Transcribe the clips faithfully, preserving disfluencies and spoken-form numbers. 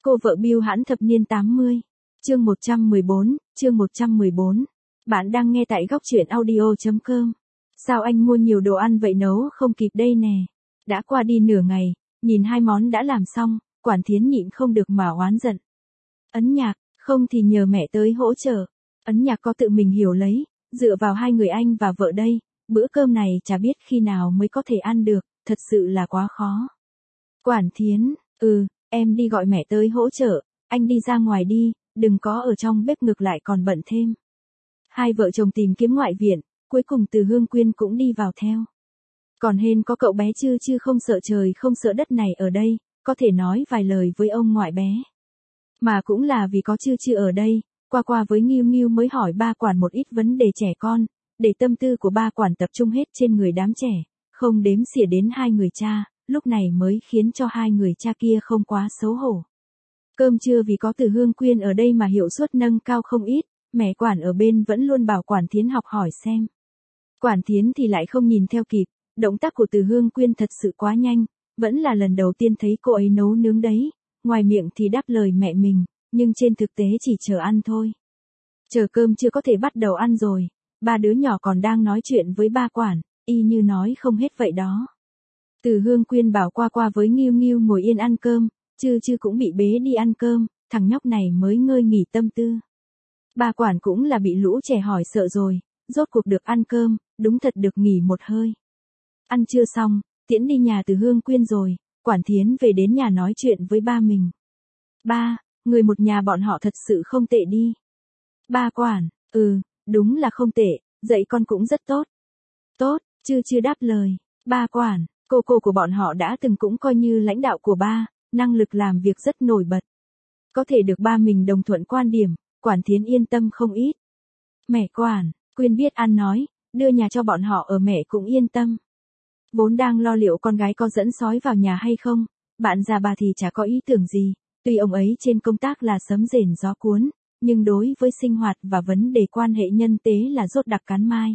Cô vợ Bưu hãn thập niên tám mươi. Chương một trăm mười bốn, chương một trăm mười bốn. Bạn đang nghe tại góc truyện audio.com. Sao anh mua nhiều đồ ăn vậy, nấu không kịp đây nè. Đã qua đi nửa ngày, nhìn hai món đã làm xong, Quản Thiến nhịn không được mà oán giận. Ấn Nhạc, không thì nhờ mẹ tới hỗ trợ. Ấn Nhạc có tự mình hiểu lấy, dựa vào hai người anh và vợ đây, bữa cơm này chả biết khi nào mới có thể ăn được, thật sự là quá khó. Quản Thiến, ừ, em đi gọi mẹ tới hỗ trợ, anh đi ra ngoài đi, đừng có ở trong bếp ngược lại còn bận thêm. Hai vợ chồng tìm kiếm ngoại viện, cuối cùng Từ Hương Quyên cũng đi vào theo. Còn hên có cậu bé Chư Chư không sợ trời không sợ đất này ở đây, có thể nói vài lời với ông ngoại bé. Mà cũng là vì có Chư Chư ở đây, qua qua với Nghiêu Nghiêu mới hỏi ba Quản một ít vấn đề trẻ con, để tâm tư của ba Quản tập trung hết trên người đám trẻ, không đếm xỉa đến hai người cha, lúc này mới khiến cho hai người cha kia không quá xấu hổ. Cơm trưa vì có Từ Hương Quyên ở đây mà hiệu suất nâng cao không ít, mẹ Quản ở bên vẫn luôn bảo Quản Thiến học hỏi xem. Quản Thiến thì lại không nhìn theo kịp, động tác của Từ Hương Quyên thật sự quá nhanh, vẫn là lần đầu tiên thấy cô ấy nấu nướng đấy, ngoài miệng thì đáp lời mẹ mình, nhưng trên thực tế chỉ chờ ăn thôi. Chờ cơm chưa có thể bắt đầu ăn rồi, ba đứa nhỏ còn đang nói chuyện với ba Quản, y như nói không hết vậy đó. Từ Hương Quyên bảo qua qua với Nghiêu Nghiêu ngồi yên ăn cơm, Chư Chư cũng bị bế đi ăn cơm, thằng nhóc này mới ngơi nghỉ tâm tư. Ba Quản cũng là bị lũ trẻ hỏi sợ rồi, rốt cuộc được ăn cơm, đúng thật được nghỉ một hơi. Ăn trưa xong, tiễn đi nhà Từ Hương Quyên rồi, Quản Thiến về đến nhà nói chuyện với ba mình. Ba, người một nhà bọn họ thật sự không tệ đi. Ba Quản, ừ, đúng là không tệ, dạy con cũng rất tốt. Tốt, Chư Chư đáp lời. Ba Quản, cô cô của bọn họ đã từng cũng coi như lãnh đạo của ba, năng lực làm việc rất nổi bật. Có thể được ba mình đồng thuận quan điểm, Quản Thiến yên tâm không ít. Mẹ Quản, Quyên biết ăn nói, đưa nhà cho bọn họ ở mẹ cũng yên tâm. Vốn đang lo liệu con gái có dẫn sói vào nhà hay không, bạn già bà thì chả có ý tưởng gì, tuy ông ấy trên công tác là sấm rền gió cuốn, nhưng đối với sinh hoạt và vấn đề quan hệ nhân tế là rốt đặc cắn mai.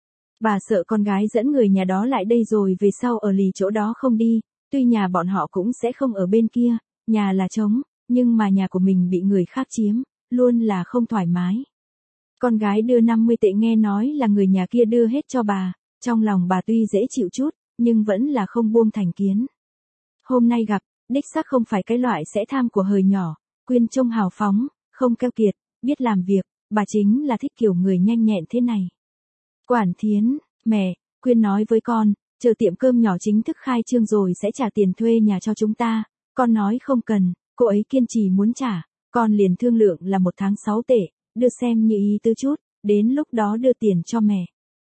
Bà sợ con gái dẫn người nhà đó lại đây rồi về sau ở lì chỗ đó không đi, tuy nhà bọn họ cũng sẽ không ở bên kia, nhà là trống, nhưng mà nhà của mình bị người khác chiếm, luôn là không thoải mái. Con gái đưa năm mươi tệ nghe nói là người nhà kia đưa hết cho bà, trong lòng bà tuy dễ chịu chút, nhưng vẫn là không buông thành kiến. Hôm nay gặp, đích xác không phải cái loại sẽ tham của hời nhỏ, Quyên trông hào phóng, không keo kiệt, biết làm việc, bà chính là thích kiểu người nhanh nhẹn thế này. Quản Thiến, mẹ, Quyên nói với con, chờ tiệm cơm nhỏ chính thức khai trương rồi sẽ trả tiền thuê nhà cho chúng ta, con nói không cần, cô ấy kiên trì muốn trả, con liền thương lượng là một tháng sáu tệ, đưa xem như ý tư chút, đến lúc đó đưa tiền cho mẹ.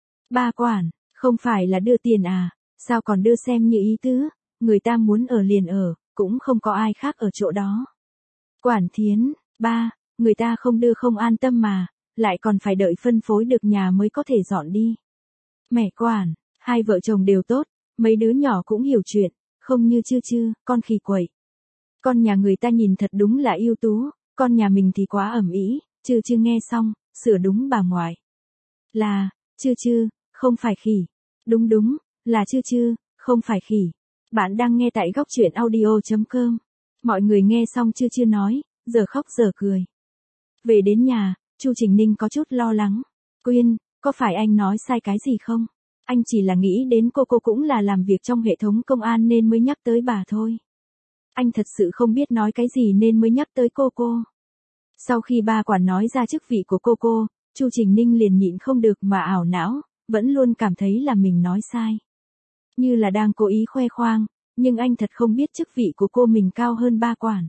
Ba Quản, không phải là đưa tiền à, sao còn đưa xem như ý tứ, người ta muốn ở liền ở, cũng không có ai khác ở chỗ đó. Quản Thiến, ba, người ta không đưa không an tâm mà, lại còn phải đợi phân phối được nhà mới có thể dọn đi. Mẹ Quản, hai vợ chồng đều tốt, mấy đứa nhỏ cũng hiểu chuyện, không như Chư Chư, con khỉ quậy. Con nhà người ta nhìn thật đúng là ưu tú, con nhà mình thì quá ẩm ý, Chư Chư nghe xong, sửa đúng bà ngoại. Là, Chư Chư, không phải khỉ. Đúng đúng, là Chư Chư, không phải khỉ. Bạn đang nghe tại góc truyện audio.com. Mọi người nghe xong Chư Chư nói, giờ khóc giờ cười. Về đến nhà, Chu Trình Ninh có chút lo lắng. Quyên, có phải anh nói sai cái gì không? Anh chỉ là nghĩ đến cô cô cũng là làm việc trong hệ thống công an nên mới nhắc tới bà thôi. Anh thật sự không biết nói cái gì nên mới nhắc tới cô cô. Sau khi ba Quản nói ra chức vị của cô cô, Chu Trình Ninh liền nhịn không được mà ảo não, vẫn luôn cảm thấy là mình nói sai. Như là đang cố ý khoe khoang, nhưng anh thật không biết chức vị của cô mình cao hơn ba Quản.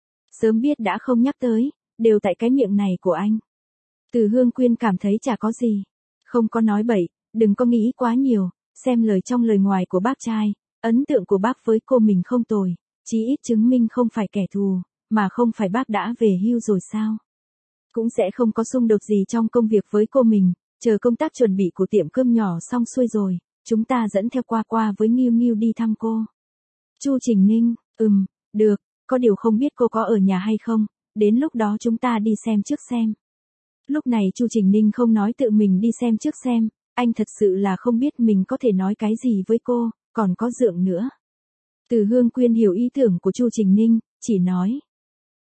Sớm biết đã không nhắc tới, đều tại cái miệng này của anh. Từ Hương Quyên cảm thấy chả có gì. Không có nói bậy, đừng có nghĩ quá nhiều, xem lời trong lời ngoài của bác trai, ấn tượng của bác với cô mình không tồi, chí ít chứng minh không phải kẻ thù, mà không phải bác đã về hưu rồi sao. Cũng sẽ không có xung đột gì trong công việc với cô mình, chờ công tác chuẩn bị của tiệm cơm nhỏ xong xuôi rồi, chúng ta dẫn theo qua qua với Nghiêu Nghiêu đi thăm cô. Chu Trình Ninh, ừm, được, có điều không biết cô có ở nhà hay không, đến lúc đó chúng ta đi xem trước xem. Lúc này Chu Trình Ninh không nói tự mình đi xem trước xem, anh thật sự là không biết mình có thể nói cái gì với cô, còn có Dượng nữa. Từ Hương Quyên hiểu ý tưởng của Chu Trình Ninh, chỉ nói.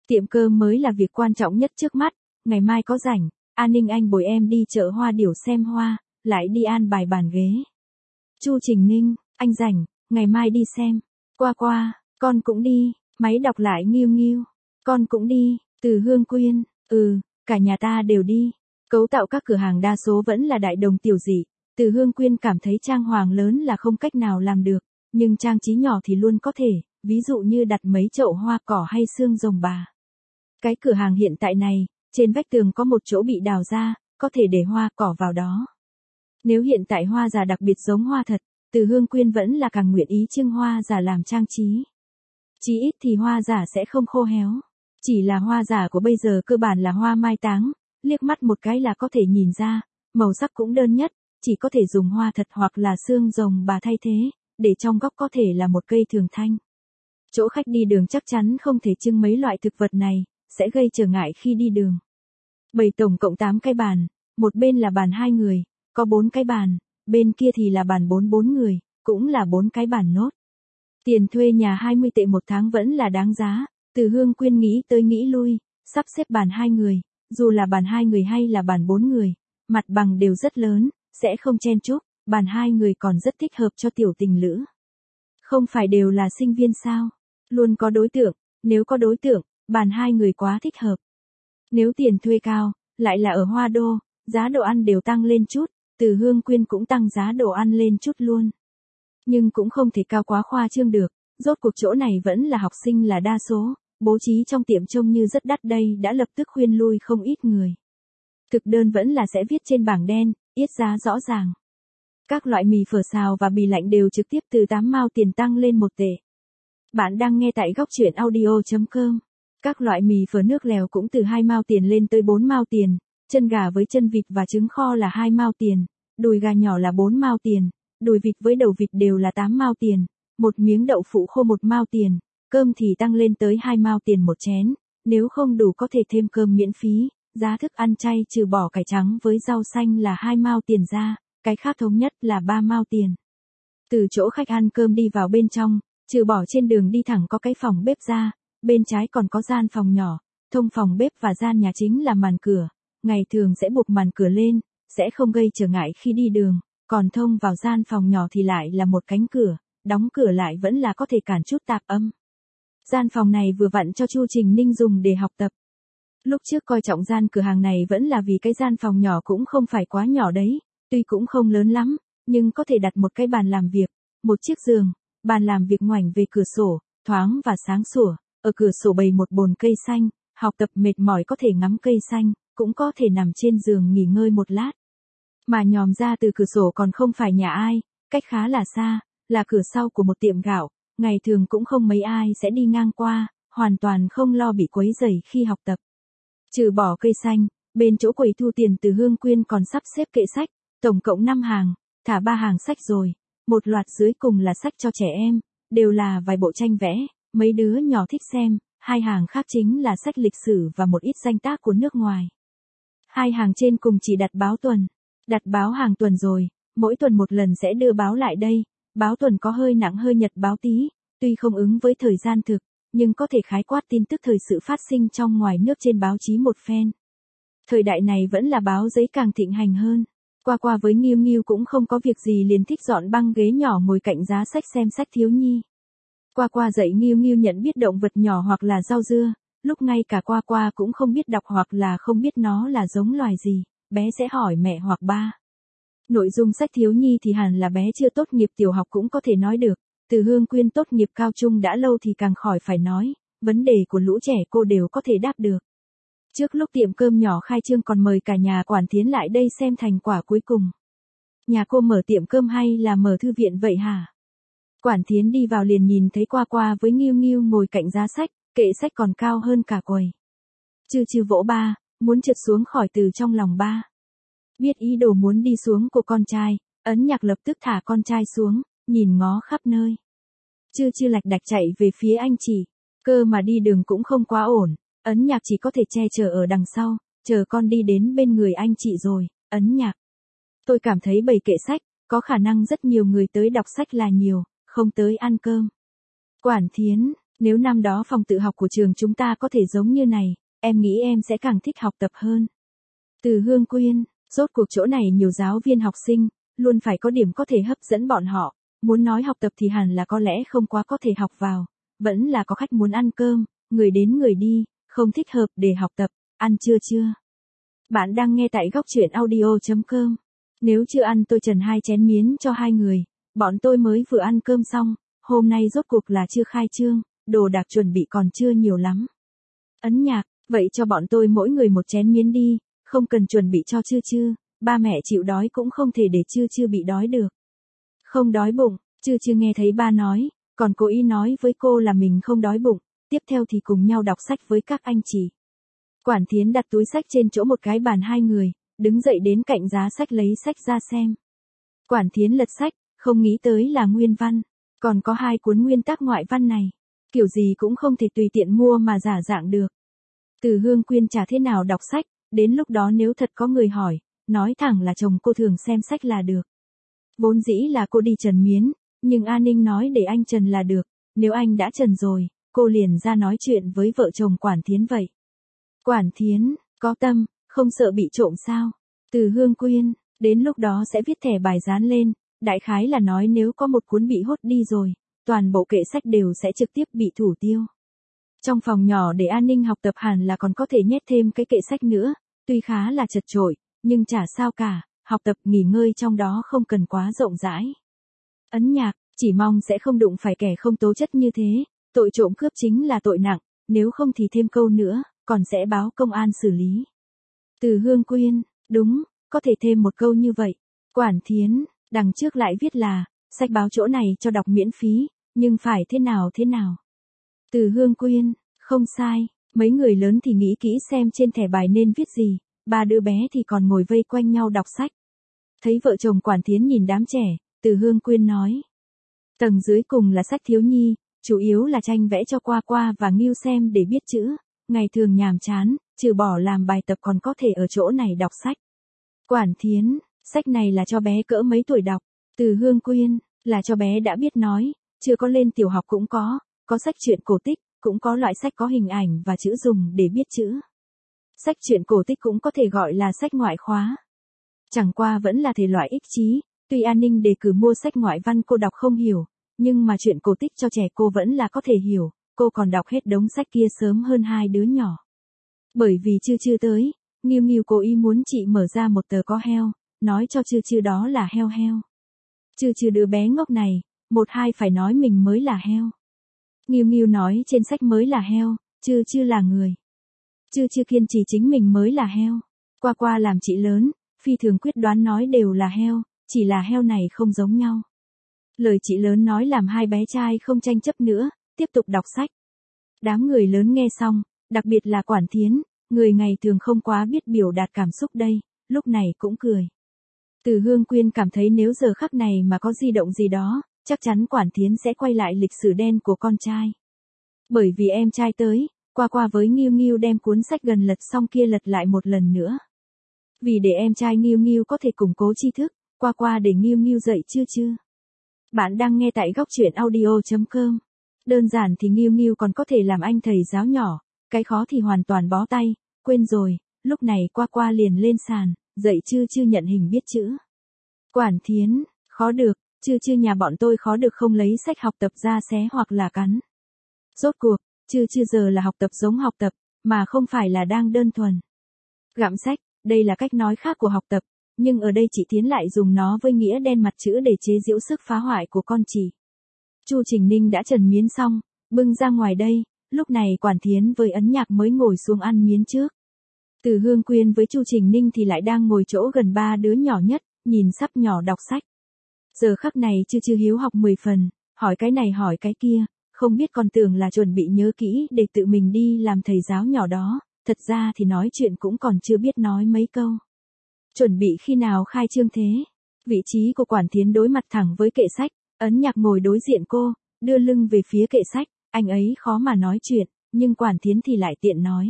Tiệm cơm mới là việc quan trọng nhất trước mắt, ngày mai có rảnh, An Ninh anh bồi em đi chợ Hoa Điểu xem hoa, lại đi an bài bàn ghế. Chu Trình Ninh, anh rảnh, ngày mai đi xem. Qua qua, con cũng đi, máy đọc lại Nghiêu Nghiêu. Con cũng đi, Từ Hương Quyên, ừ, cả nhà ta đều đi. Cấu tạo các cửa hàng đa số vẫn là đại đồng tiểu dị, Từ Hương Quyên cảm thấy trang hoàng lớn là không cách nào làm được, nhưng trang trí nhỏ thì luôn có thể, ví dụ như đặt mấy chậu hoa cỏ hay xương rồng bà. Cái cửa hàng hiện tại này, trên vách tường có một chỗ bị đào ra, có thể để hoa cỏ vào đó. Nếu hiện tại hoa giả đặc biệt giống hoa thật, Từ Hương Quyên vẫn là càng nguyện ý trưng hoa giả làm trang trí. Chí ít thì hoa giả sẽ không khô héo. Chỉ là hoa giả của bây giờ cơ bản là hoa mai táng, liếc mắt một cái là có thể nhìn ra, màu sắc cũng đơn nhất, chỉ có thể dùng hoa thật hoặc là xương rồng bà thay thế, để trong góc có thể là một cây thường thanh. Chỗ khách đi đường chắc chắn không thể trưng mấy loại thực vật này, sẽ gây trở ngại khi đi đường. Bày tổng cộng tám cái bàn, một bên là bàn hai người, có bốn cái bàn, bên kia thì là bàn bốn bốn người, cũng là bốn cái bàn nốt. Tiền thuê nhà hai mươi tệ một tháng vẫn là đáng giá, Từ Hương Quyên nghĩ tới nghĩ lui, sắp xếp bàn hai người, dù là bàn hai người hay là bàn bốn người, mặt bằng đều rất lớn, sẽ không chen chúc, bàn hai người còn rất thích hợp cho tiểu tình lữ. Không phải đều là sinh viên sao? Luôn có đối tượng, nếu có đối tượng, bàn hai người quá thích hợp. Nếu tiền thuê cao, lại là ở Hoa Đô, giá đồ ăn đều tăng lên chút, Từ Hương Quyên cũng tăng giá đồ ăn lên chút luôn. Nhưng cũng không thể cao quá khoa trương được, rốt cuộc chỗ này vẫn là học sinh là đa số, bố trí trong tiệm trông như rất đắt đây đã lập tức khuyên lui không ít người. Thực đơn vẫn là sẽ viết trên bảng đen, yết giá rõ ràng. Các loại mì phở xào và bì lạnh đều trực tiếp từ tám mao tiền tăng lên một tệ. Bạn đang nghe tại góc truyện audio chấm com. Các loại mì phở nước lèo cũng từ hai mao tiền lên tới bốn mao tiền, chân gà với chân vịt và trứng kho là hai mao tiền, đùi gà nhỏ là bốn mao tiền, đùi vịt với đầu vịt đều là tám mao tiền, một miếng đậu phụ khô một mao tiền, cơm thì tăng lên tới hai mao tiền một chén, nếu không đủ có thể thêm cơm miễn phí, giá thức ăn chay trừ bỏ cải trắng với rau xanh là hai mao tiền ra, cái khác thống nhất là ba mao tiền. Từ chỗ khách ăn cơm đi vào bên trong, trừ bỏ trên đường đi thẳng có cái phòng bếp ra, bên trái còn có gian phòng nhỏ, thông phòng bếp và gian nhà chính là màn cửa, ngày thường sẽ buộc màn cửa lên, sẽ không gây trở ngại khi đi đường, còn thông vào gian phòng nhỏ thì lại là một cánh cửa, đóng cửa lại vẫn là có thể cản chút tạp âm. Gian phòng này vừa vặn cho Chu Trình Ninh dùng để học tập. Lúc trước coi trọng gian cửa hàng này vẫn là vì cái gian phòng nhỏ cũng không phải quá nhỏ đấy, tuy cũng không lớn lắm, nhưng có thể đặt một cái bàn làm việc, một chiếc giường, bàn làm việc ngoảnh về cửa sổ, thoáng và sáng sủa, ở cửa sổ bày một bồn cây xanh, học tập mệt mỏi có thể ngắm cây xanh, cũng có thể nằm trên giường nghỉ ngơi một lát. Mà nhòm ra từ cửa sổ còn không phải nhà ai, cách khá là xa, là cửa sau của một tiệm gạo, ngày thường cũng không mấy ai sẽ đi ngang qua, hoàn toàn không lo bị quấy rầy khi học tập. Trừ bỏ cây xanh, bên chỗ quầy thu tiền Từ Hương Quyên còn sắp xếp kệ sách, tổng cộng năm hàng, thả ba hàng sách rồi, một loạt dưới cùng là sách cho trẻ em, đều là vài bộ tranh vẽ, mấy đứa nhỏ thích xem, hai hàng khác chính là sách lịch sử và một ít danh tác của nước ngoài. Hai hàng trên cùng chỉ đặt báo tuần, đặt báo hàng tuần rồi, mỗi tuần một lần sẽ đưa báo lại đây, báo tuần có hơi nặng hơi nhật báo tí, tuy không ứng với thời gian thực, nhưng có thể khái quát tin tức thời sự phát sinh trong ngoài nước trên báo chí một phen. Thời đại này vẫn là báo giấy càng thịnh hành hơn. Qua qua với Nghiêu Nghiêu cũng không có việc gì liền thích dọn băng ghế nhỏ ngồi cạnh giá sách xem sách thiếu nhi. Qua qua dạy Nghiêu Nghiêu nhận biết động vật nhỏ hoặc là rau dưa, lúc ngay cả qua qua cũng không biết đọc hoặc là không biết nó là giống loài gì, bé sẽ hỏi mẹ hoặc ba. Nội dung sách thiếu nhi thì hẳn là bé chưa tốt nghiệp tiểu học cũng có thể nói được, Từ Hương Quyên tốt nghiệp cao trung đã lâu thì càng khỏi phải nói, vấn đề của lũ trẻ cô đều có thể đáp được. Trước lúc tiệm cơm nhỏ khai trương còn mời cả nhà quản thiến lại đây xem thành quả cuối cùng. Nhà cô mở tiệm cơm hay là mở thư viện vậy hả? Quản thiến đi vào liền nhìn thấy qua qua với Nghiêu Nghiêu ngồi cạnh giá sách, kệ sách còn cao hơn cả quầy. Chư chư vỗ ba, muốn trượt xuống khỏi từ trong lòng ba. Biết ý đồ muốn đi xuống của con trai, ấn nhạc lập tức thả con trai xuống, nhìn ngó khắp nơi. Chư chư lạch đạch chạy về phía anh chị, cơ mà đi đường cũng không quá ổn, ấn nhạc chỉ có thể che chở ở đằng sau, chờ con đi đến bên người anh chị rồi, ấn nhạc. Tôi cảm thấy bầy kệ sách, có khả năng rất nhiều người tới đọc sách là nhiều, không tới ăn cơm. Quản thiến, Nếu năm đó phòng tự học của trường chúng ta có thể giống như này, em nghĩ em sẽ càng thích học tập hơn. Từ Hương Quyên, rốt cuộc chỗ này nhiều giáo viên học sinh, luôn phải có điểm có thể hấp dẫn bọn họ. Muốn nói học tập thì hẳn là có lẽ không quá có thể học vào. Vẫn là có khách muốn ăn cơm, người đến người đi, không thích hợp để học tập, ăn trưa chưa? Bạn đang nghe tại góc truyện audio chấm com. Nếu chưa ăn tôi trần hai chén miến cho hai người, bọn tôi mới vừa ăn cơm xong, hôm nay rốt cuộc là chưa khai trương, đồ đạc chuẩn bị còn chưa nhiều lắm. Ấn Nhạc, vậy cho bọn tôi mỗi người một chén miến đi, không cần chuẩn bị cho trưa trưa, ba mẹ chịu đói cũng không thể để trưa trưa bị đói được. Không đói bụng, trưa trưa nghe thấy ba nói, còn cố ý nói với cô là mình không đói bụng, tiếp theo thì cùng nhau đọc sách với các anh chị. Quản Thiến đặt túi sách trên chỗ một cái bàn hai người, đứng dậy đến cạnh giá sách lấy sách ra xem. Quản Thiến lật sách, không nghĩ tới là nguyên văn, còn có hai cuốn nguyên tác ngoại văn này, kiểu gì cũng không thể tùy tiện mua mà giả dạng được. Từ Hương Quyên chả thế nào đọc sách, đến lúc đó nếu thật có người hỏi, nói thẳng là chồng cô thường xem sách là được. Vốn dĩ là cô đi trần miến, nhưng An Ninh nói để anh trần là được, nếu anh đã trần rồi, cô liền ra nói chuyện với vợ chồng Quản Thiến vậy. Quản Thiến, có tâm, không sợ bị trộm sao? Từ Hương Quyên, đến lúc đó sẽ viết thẻ bài dán lên, đại khái là nói nếu có một cuốn bị hốt đi rồi, toàn bộ kệ sách đều sẽ trực tiếp bị thủ tiêu. Trong phòng nhỏ để An Ninh học tập hẳn là còn có thể nhét thêm cái kệ sách nữa, tuy khá là chật chội, nhưng chả sao cả, học tập nghỉ ngơi trong đó không cần quá rộng rãi. Ấn Nhạc, chỉ mong sẽ không đụng phải kẻ không tố chất như thế, tội trộm cướp chính là tội nặng, nếu không thì thêm câu nữa, còn sẽ báo công an xử lý. Từ Hương Quyên, đúng, có thể thêm một câu như vậy. Quản Thiến, đằng trước lại viết là, sách báo chỗ này cho đọc miễn phí, nhưng phải thế nào thế nào. Từ Hương Quyên, không sai, mấy người lớn thì nghĩ kỹ xem trên thẻ bài nên viết gì, ba đứa bé thì còn ngồi vây quanh nhau đọc sách. Thấy vợ chồng Quản Thiến nhìn đám trẻ, Từ Hương Quyên nói. Tầng dưới cùng là sách thiếu nhi, chủ yếu là tranh vẽ cho Qua Qua và Ngưu xem để biết chữ, ngày thường nhàm chán, trừ bỏ làm bài tập còn có thể ở chỗ này đọc sách. Quản Thiến, sách này là cho bé cỡ mấy tuổi đọc, Từ Hương Quyên, là cho bé đã biết nói, chưa có lên tiểu học cũng có, có sách truyện cổ tích, cũng có loại sách có hình ảnh và chữ dùng để biết chữ. Sách truyện cổ tích cũng có thể gọi là sách ngoại khóa. Chẳng qua vẫn là thể loại ích trí, tuy An Ninh đề cử mua sách ngoại văn cô đọc không hiểu, nhưng mà truyện cổ tích cho trẻ cô vẫn là có thể hiểu, cô còn đọc hết đống sách kia sớm hơn hai đứa nhỏ. Bởi vì chưa chưa tới, Nghiêu Nghiêu cố ý muốn chị mở ra một tờ có heo, nói cho chưa chưa đó là heo heo. Chưa chưa đứa bé ngốc này, một hai phải nói mình mới là heo. Nghiêu Nghiêu nói trên sách mới là heo, chưa chưa là người. Chưa chưa kiên trì chính mình mới là heo. Qua Qua làm chị lớn, phi thường quyết đoán nói đều là heo, chỉ là heo này không giống nhau. Lời chị lớn nói làm hai bé trai không tranh chấp nữa, tiếp tục đọc sách. Đám người lớn nghe xong, đặc biệt là Quản Thiến, người ngày thường không quá biết biểu đạt cảm xúc đây, lúc này cũng cười. Từ Hương Quyên cảm thấy nếu giờ khắc này mà có di động gì đó, chắc chắn Quản Thiến sẽ quay lại lịch sử đen của con trai. Bởi vì em trai tới, Qua Qua với Nghiêu Nghiêu đem cuốn sách gần lật xong kia lật lại một lần nữa. Vì để em trai Nghiêu Nghiêu có thể củng cố tri thức, Qua Qua để Nghiêu Nghiêu dậy chưa chưa. Bạn đang nghe tại góc truyện audio chấm com. Đơn giản thì Nghiêu Nghiêu còn có thể làm anh thầy giáo nhỏ, cái khó thì hoàn toàn bó tay, quên rồi, lúc này Qua Qua liền lên sàn, dậy chưa chưa nhận hình biết chữ. Quản Thiến, khó được, chưa chưa nhà bọn tôi khó được không lấy sách học tập ra xé hoặc là cắn. Rốt cuộc, chưa chưa giờ là học tập giống học tập, mà không phải là đang đơn thuần gặm sách, đây là cách nói khác của học tập, nhưng ở đây chị Thiến lại dùng nó với nghĩa đen mặt chữ để chế giễu sức phá hoại của con chị. Chu Trình Ninh đã trần miến xong, bưng ra ngoài đây, lúc này Quản Thiến với Ấn Nhạc mới ngồi xuống ăn miến trước. Từ Hương Quyên với Chu Trình Ninh thì lại đang ngồi chỗ gần ba đứa nhỏ nhất, nhìn sắp nhỏ đọc sách. Giờ khắc này chưa chưa hiếu học mười phần, hỏi cái này hỏi cái kia, không biết còn tưởng là chuẩn bị nhớ kỹ để tự mình đi làm thầy giáo nhỏ đó, thật ra thì nói chuyện cũng còn chưa biết nói mấy câu. Chuẩn bị khi nào khai trương thế? Vị trí của Quản Thiến đối mặt thẳng với kệ sách, Ấn Nhạc ngồi đối diện cô, đưa lưng về phía kệ sách, anh ấy khó mà nói chuyện, nhưng Quản Thiến thì lại tiện nói.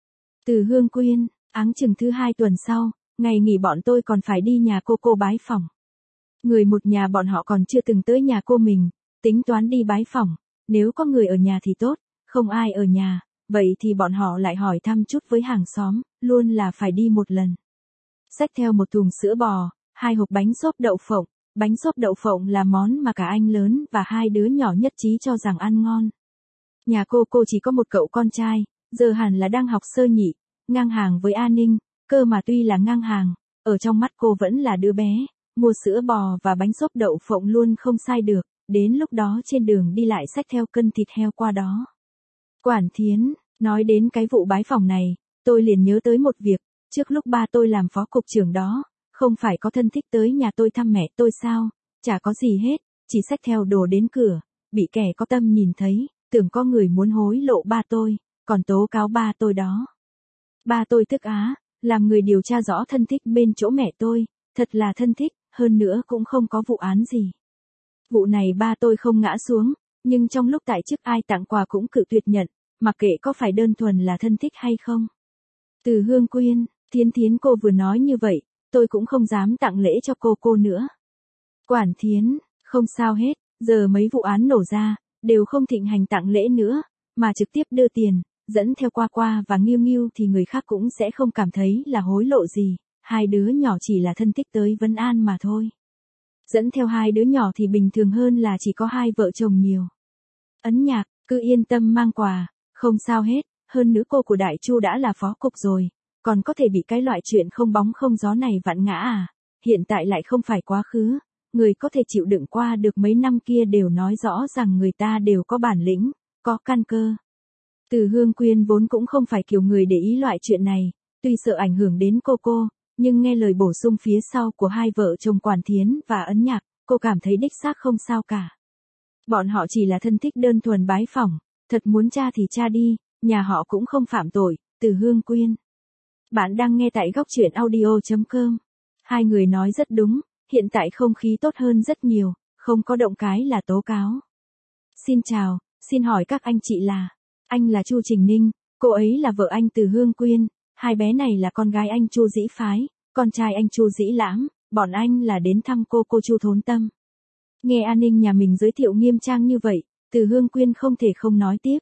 Từ Hương Quyên, áng chừng thứ hai tuần sau, ngày nghỉ bọn tôi còn phải đi nhà cô cô bái phỏng. Người một nhà bọn họ còn chưa từng tới nhà cô mình, tính toán đi bái phỏng, nếu có người ở nhà thì tốt, Không ai ở nhà, vậy thì bọn họ lại hỏi thăm chút với hàng xóm, luôn là phải đi một lần. Xách theo một thùng sữa bò, hai hộp bánh xốp đậu phộng. Bánh xốp đậu phộng là món mà cả anh lớn và hai đứa nhỏ nhất trí cho rằng ăn ngon. Nhà cô cô chỉ có một cậu con trai, giờ hẳn là đang học sơ nhị, ngang hàng với A Ninh, cơ mà tuy là ngang hàng, ở trong mắt cô vẫn là đứa bé, mua sữa bò và bánh xốp đậu phộng luôn không sai được, đến lúc đó trên đường đi lại xách theo cân thịt heo qua đó. Quản Thiến, nói đến cái vụ bái phỏng này, tôi liền nhớ tới một việc, trước lúc ba tôi làm phó cục trưởng đó, không phải có thân thích tới nhà tôi thăm mẹ tôi sao, chả có gì hết, chỉ xách theo đồ đến cửa, bị kẻ có tâm nhìn thấy, tưởng có người muốn hối lộ ba tôi, còn tố cáo ba tôi đó. Ba tôi tức á, làm người điều tra rõ thân thích bên chỗ mẹ tôi, thật là thân thích, hơn nữa cũng không có vụ án gì. Vụ này ba tôi không ngã xuống, nhưng trong lúc tại chức ai tặng quà cũng cự tuyệt nhận, mặc kệ có phải đơn thuần là thân thích hay không. Từ Hương Quyên, Thiến Thiến cô vừa nói như vậy, tôi cũng không dám tặng lễ cho cô cô nữa. Quản Thiến, không sao hết, giờ mấy vụ án nổ ra, đều không thịnh hành tặng lễ nữa, mà trực tiếp đưa tiền, dẫn theo qua qua và nghiêu nghiêu thì người khác cũng sẽ không cảm thấy là hối lộ gì, hai đứa nhỏ chỉ là thân thích tới vấn an mà thôi. Dẫn theo hai đứa nhỏ thì bình thường hơn là chỉ có hai vợ chồng nhiều. Ấn Nhạc, cứ yên tâm mang quà, không sao hết, hơn nữa cô của Đại Chu đã là phó cục rồi, còn có thể bị cái loại chuyện không bóng không gió này vặn ngã à, hiện tại lại không phải quá khứ, người có thể chịu đựng qua được mấy năm kia đều nói rõ rằng người ta đều có bản lĩnh, có căn cơ. Từ Hương Quyên vốn cũng không phải kiểu người để ý loại chuyện này, tuy sợ ảnh hưởng đến cô cô, nhưng nghe lời bổ sung phía sau của hai vợ chồng Quản Thiến và Ấn Nhạc, cô cảm thấy đích xác không sao cả. Bọn họ chỉ là thân thích đơn thuần bái phỏng, thật muốn tra thì tra đi, nhà họ cũng không phạm tội. Từ Hương Quyên. Bạn đang nghe tại góc truyện audio chấm com. Hai người nói rất đúng, hiện tại không khí tốt hơn rất nhiều, không có động cái là tố cáo. Xin chào, xin hỏi các anh chị là, anh là Chu Trình Ninh, cô ấy là vợ anh Từ Hương Quyên, hai bé này là con gái anh Chu Dĩ Phái, con trai anh Chu Dĩ Lãm, bọn anh là đến thăm cô cô Chu Thốn Tâm. Nghe An Ninh nhà mình giới thiệu nghiêm trang như vậy, Từ Hương Quyên không thể không nói tiếp.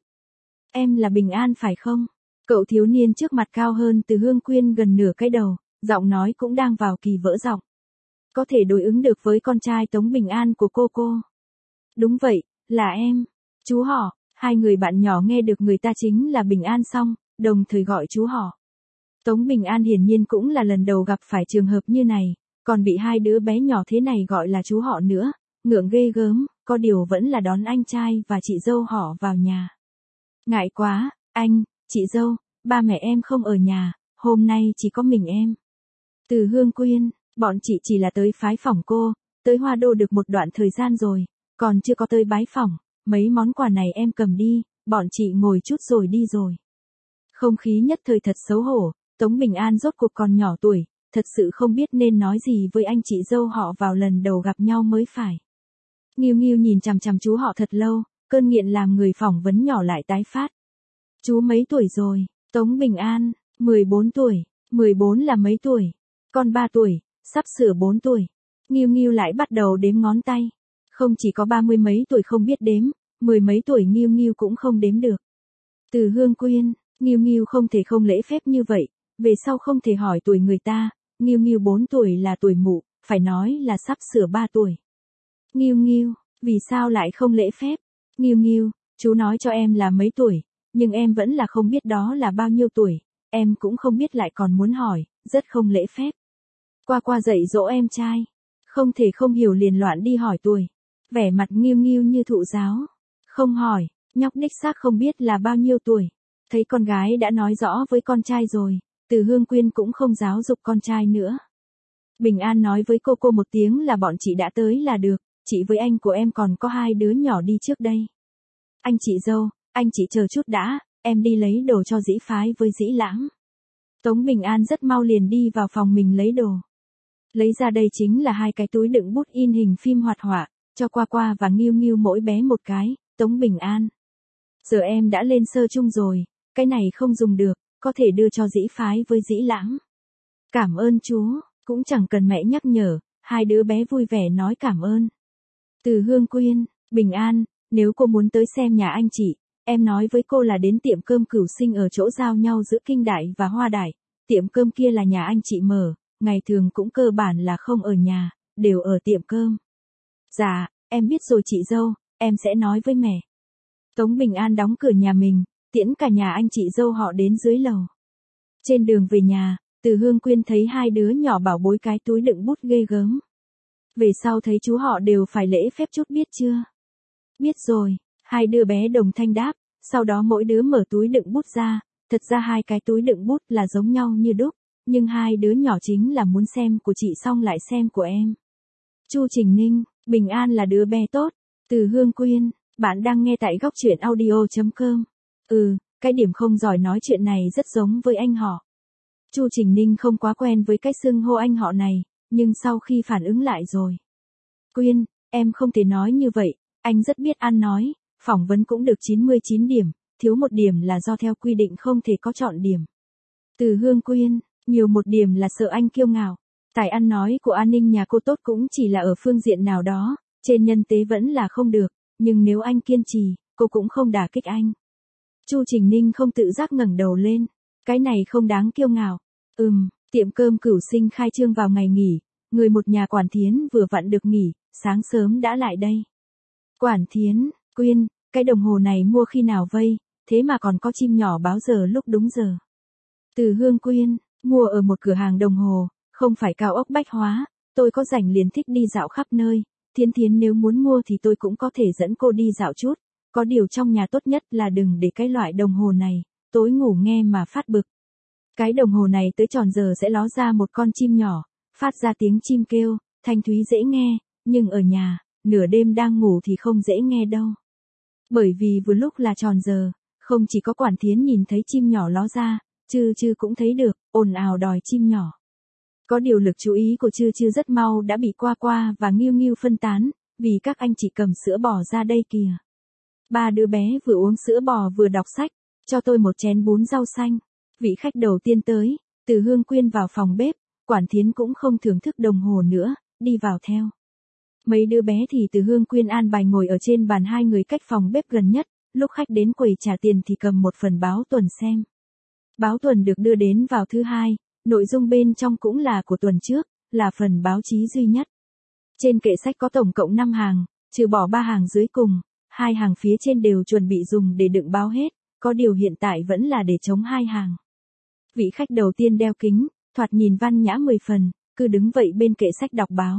Em là Bình An phải không? Cậu thiếu niên trước mặt cao hơn Từ Hương Quyên gần nửa cái đầu, giọng nói cũng đang vào kỳ vỡ giọng. Có thể đối ứng được với con trai Tống Bình An của cô cô. Đúng vậy, là em. Chú họ, hai người bạn nhỏ nghe được người ta chính là Bình An xong, đồng thời gọi chú họ. Tống Bình An hiển nhiên cũng là lần đầu gặp phải trường hợp như này, còn bị hai đứa bé nhỏ thế này gọi là chú họ nữa, ngượng ghê gớm, có điều vẫn là đón anh trai và chị dâu họ vào nhà. Ngại quá, anh, chị dâu, ba mẹ em không ở nhà, hôm nay chỉ có mình em. Từ Hương Quyên, bọn chị chỉ là tới phái phỏng cô, tới Hoa Đô được một đoạn thời gian rồi, còn chưa có tới bái phỏng, mấy món quà này em cầm đi, bọn chị ngồi chút rồi đi rồi. Không khí nhất thời thật xấu hổ, Tống Bình An rốt cuộc còn nhỏ tuổi, thật sự không biết nên nói gì với anh chị dâu họ vào lần đầu gặp nhau mới phải. Nghiêu Nghiêu nhìn chằm chằm chú họ thật lâu, cơn nghiện làm người phỏng vấn nhỏ lại tái phát. Chú mấy tuổi rồi? Tống Bình An, mười bốn tuổi, mười bốn là mấy tuổi? Con ba tuổi, sắp sửa bốn tuổi. Nghiêu Nghiêu lại bắt đầu đếm ngón tay. Không chỉ có ba mươi mấy tuổi không biết đếm, mười mấy tuổi Nghiêu Nghiêu cũng không đếm được. Từ Hương Quyên, Nghiêu Nghiêu không thể không lễ phép như vậy, về sau không thể hỏi tuổi người ta, Nghiêu Nghiêu bốn tuổi là tuổi mụ, phải nói là sắp sửa ba tuổi. Nghiêu Nghiêu, vì sao lại không lễ phép? Nghiêu Nghiêu, chú nói cho em là mấy tuổi, nhưng em vẫn là không biết đó là bao nhiêu tuổi, em cũng không biết lại còn muốn hỏi, rất không lễ phép. Qua qua dạy dỗ em trai, không thể không hiểu liền loạn đi hỏi tuổi. Vẻ mặt Nghiêu Nghiêu như thụ giáo. Không hỏi, nhóc đích xác không biết là bao nhiêu tuổi. Thấy con gái đã nói rõ với con trai rồi, Từ Hương Quyên cũng không giáo dục con trai nữa. Bình An nói với cô cô một tiếng là bọn chị đã tới là được, chị với anh của em còn có hai đứa nhỏ đi trước đây. Anh chị dâu, anh chị chờ chút đã, em đi lấy đồ cho Dĩ Phái với Dĩ Lãm. Tống Bình An rất mau liền đi vào phòng mình lấy đồ. Lấy ra đây chính là hai cái túi đựng bút in hình phim hoạt họa, cho Qua Qua và Nghiêu Nghiêu mỗi bé một cái. Tống Bình An, giờ em đã lên sơ chung rồi, cái này không dùng được, có thể đưa cho Dĩ Phái với Dĩ Lãm. Cảm ơn chú, cũng chẳng cần mẹ nhắc nhở, hai đứa bé vui vẻ nói cảm ơn. Từ Hương Quyên, Bình An, nếu cô muốn tới xem nhà anh chị, Em nói với cô là đến tiệm cơm Cửu Sinh ở chỗ giao nhau giữa Kinh Đại và Hoa Đại, tiệm cơm kia là nhà anh chị mở, ngày thường cũng cơ bản là không ở nhà, đều ở tiệm cơm. Dạ, em biết rồi chị dâu, em sẽ nói với mẹ. Tống Bình An đóng cửa nhà mình, tiễn cả nhà anh chị dâu họ đến dưới lầu. Trên đường về nhà, Từ Hương Quyên thấy hai đứa nhỏ bảo bối cái túi đựng bút ghê gớm. Về sau thấy chú họ đều phải lễ phép chút biết chưa? Biết rồi, hai đứa bé đồng thanh đáp, sau đó mỗi đứa mở túi đựng bút ra, thật ra hai cái túi đựng bút là giống nhau như đúc, nhưng hai đứa nhỏ chính là muốn xem của chị xong lại xem của em. Chu Trình Ninh, Bình An là đứa bé tốt. Từ Hương Quyên, bạn đang nghe tại góc truyện audio chấm com. Ừ, cái điểm không giỏi nói chuyện này rất giống với anh họ. Chu Trình Ninh không quá quen với cái xưng hô anh họ này, nhưng sau khi phản ứng lại rồi. Quyên, em không thể nói như vậy, anh rất biết ăn nói, phỏng vấn cũng được chín mươi chín điểm, thiếu một điểm là do theo quy định không thể có chọn điểm. Từ Hương Quyên, nhiều một điểm là sợ anh kiêu ngạo. Tài ăn nói của An Ninh nhà cô tốt cũng chỉ là ở phương diện nào đó, trên nhân tế vẫn là không được, nhưng nếu anh kiên trì, cô cũng không đả kích anh. Chu Trình Ninh không tự giác ngẩng đầu lên, cái này không đáng kiêu ngạo. Ừm, tiệm cơm Cửu Sinh khai trương vào ngày nghỉ, người một nhà Quản Thiến vừa vặn được nghỉ, sáng sớm đã lại đây. Quản Thiến, Quyên, cái đồng hồ này mua khi nào vây, thế mà còn có chim nhỏ báo giờ lúc đúng giờ. Từ Hương Quyên, mua ở một cửa hàng đồng hồ, không phải cao ốc bách hóa, tôi có rảnh liền thích đi dạo khắp nơi, Thiến Thiến nếu muốn mua thì tôi cũng có thể dẫn cô đi dạo chút, có điều trong nhà tốt nhất là đừng để cái loại đồng hồ này, tối ngủ nghe mà phát bực. Cái đồng hồ này tới tròn giờ sẽ ló ra một con chim nhỏ, phát ra tiếng chim kêu, thanh thúy dễ nghe, nhưng ở nhà, nửa đêm đang ngủ thì không dễ nghe đâu. Bởi vì vừa lúc là tròn giờ, không chỉ có Quản Thiến nhìn thấy chim nhỏ ló ra, Chư Chư cũng thấy được, ồn ào đòi chim nhỏ. Có điều lực chú ý của Chư Chư rất mau đã bị Qua Qua và Nghiêu Nghiêu phân tán, vì các anh chị cầm sữa bò ra đây kìa. Ba đứa bé vừa uống sữa bò vừa đọc sách, cho tôi một chén bún rau xanh. Vị khách đầu tiên tới, Từ Hương Quyên vào phòng bếp, Quản Thiến cũng không thưởng thức đồng hồ nữa, đi vào theo. Mấy đứa bé thì Từ Hương Quyên an bài ngồi ở trên bàn hai người cách phòng bếp gần nhất, lúc khách đến quầy trả tiền thì cầm một phần báo tuần xem. Báo tuần được đưa đến vào thứ hai, nội dung bên trong cũng là của tuần trước, là phần báo chí duy nhất. Trên kệ sách có tổng cộng năm hàng, trừ bỏ ba hàng dưới cùng, hai hàng phía trên đều chuẩn bị dùng để đựng báo hết, có điều hiện tại vẫn là để chống hai hàng. Vị khách đầu tiên đeo kính, thoạt nhìn văn nhã mười phần, cứ đứng vậy bên kệ sách đọc báo.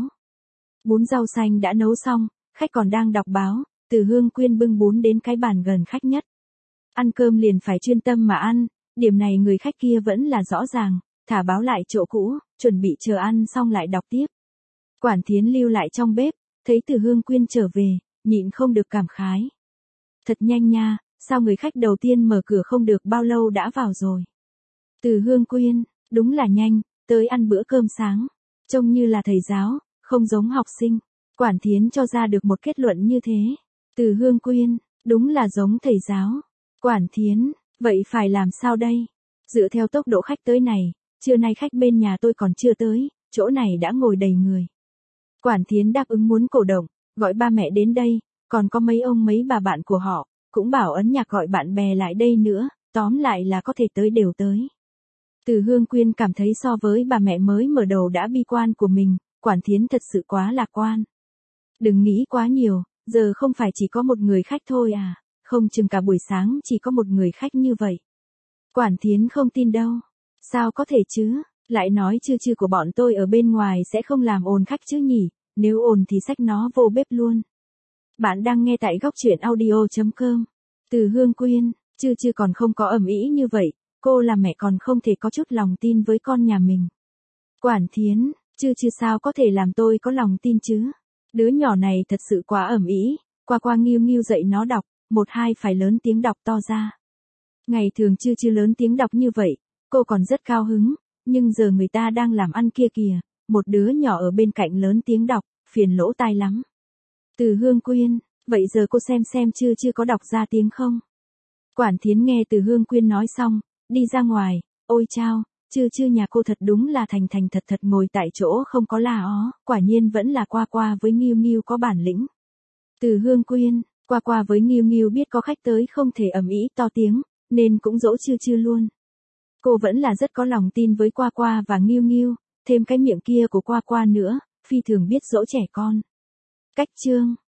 Bún rau xanh đã nấu xong, khách còn đang đọc báo, Từ Hương Quyên bưng bún đến cái bàn gần khách nhất. Ăn cơm liền phải chuyên tâm mà ăn, điểm này người khách kia vẫn là rõ ràng, thả báo lại chỗ cũ, chuẩn bị chờ ăn xong lại đọc tiếp. Quản Thiến lưu lại trong bếp, thấy Từ Hương Quyên trở về, nhịn không được cảm khái. Thật nhanh nha, sao người khách đầu tiên mở cửa không được bao lâu đã vào rồi. Từ Hương Quyên, đúng là nhanh, tới ăn bữa cơm sáng, trông như là thầy giáo, không giống học sinh. Quản Thiến cho ra được một kết luận như thế. Từ Hương Quyên, đúng là giống thầy giáo. Quản Thiến, vậy phải làm sao đây? Dựa theo tốc độ khách tới này, trưa nay khách bên nhà tôi còn chưa tới, chỗ này đã ngồi đầy người. Quản Thiến đáp ứng muốn cổ động, gọi ba mẹ đến đây, còn có mấy ông mấy bà bạn của họ, cũng bảo ấn nhạc gọi bạn bè lại đây nữa, tóm lại là có thể tới đều tới. Từ Hương Quyên cảm thấy so với bà mẹ mới mở đầu đã bi quan của mình, Quản Thiến thật sự quá lạc quan. Đừng nghĩ quá nhiều, giờ không phải chỉ có một người khách thôi à, không chừng cả buổi sáng chỉ có một người khách như vậy. Quản Thiến không tin đâu. Sao có thể chứ, lại nói Chư Chư của bọn tôi ở bên ngoài sẽ không làm ồn khách chứ nhỉ, nếu ồn thì xách nó vô bếp luôn. Bạn đang nghe tại góc truyện audio chấm com. Từ Hương Quyên, Chư Chư còn không có ầm ĩ như vậy, cô là mẹ còn không thể có chút lòng tin với con nhà mình. Quản Thiến, Chư Chư sao có thể làm tôi có lòng tin chứ? Đứa nhỏ này thật sự quá ầm ĩ, Qua Qua Nghiêu Nghiêu dạy nó đọc, một hai phải lớn tiếng đọc to ra. Ngày thường Chư Chư lớn tiếng đọc như vậy, cô còn rất cao hứng, nhưng giờ người ta đang làm ăn kia kìa, một đứa nhỏ ở bên cạnh lớn tiếng đọc, phiền lỗ tai lắm. Từ Hương Quyên, vậy giờ cô xem xem Chư Chư có đọc ra tiếng không? Quản Thiến nghe Từ Hương Quyên nói xong, đi ra ngoài, ôi chao, Chư Chư nhà cô thật đúng là thành thành thật thật ngồi tại chỗ không có la ó, quả nhiên vẫn là Qua Qua với Nghiêu Nghiêu có bản lĩnh. Từ Hương Quyên, Qua Qua với Nghiêu Nghiêu biết có khách tới không thể ầm ĩ to tiếng, nên cũng dỗ Chư Chư luôn. Cô vẫn là rất có lòng tin với Qua Qua và Nghiêu Nghiêu, thêm cái miệng kia của Qua Qua nữa, phi thường biết dỗ trẻ con. Cách chương